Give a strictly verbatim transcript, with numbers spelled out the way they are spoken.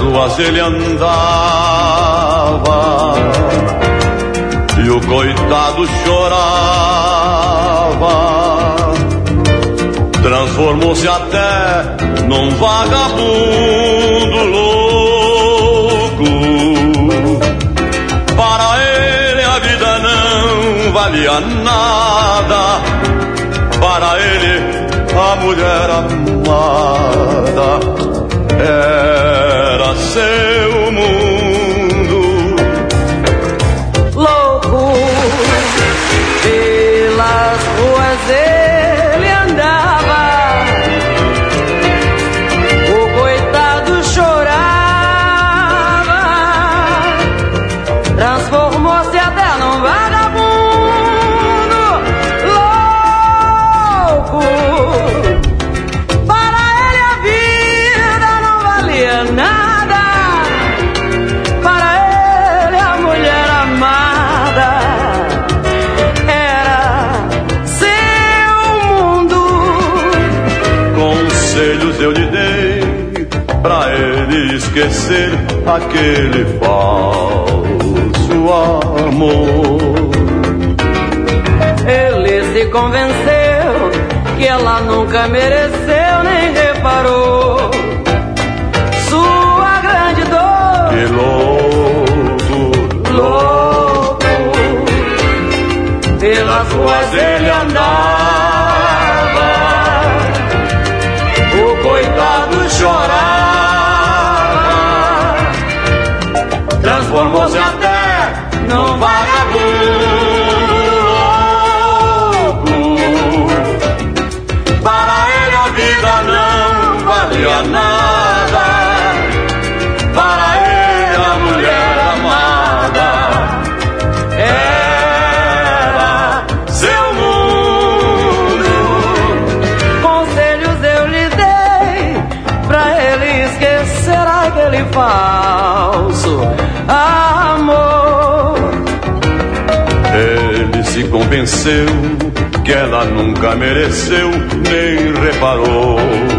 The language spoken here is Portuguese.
ruas ele andava e o coitado chorava. Transformou-se até num vagabundo louco. Para ele a vida não valia nada. Para ele a mulher amada era seu mundo. Louco, pelas ruas ele andava, o coitado chorava, transformou-se até num vagabundo. Louco, para ele a vida não valia nada. Para ele a mulher amada era seu mundo. Conselhos eu lhe dei pra ele esquecer aquele falso amor. Ele se convenceu que ela nunca mereceu nem reparou sua grande dor. Que louco, Louco, pelas ruas ele andava, o coitado chorava, transformou-se até num vagabundo louco. Para ele a vida não valia nada. Para ele a mulher amada era seu mundo. Conselhos eu lhe dei pra ele esquecer aquele falso amor. ele se convenceu que ela nunca mereceu nem reparou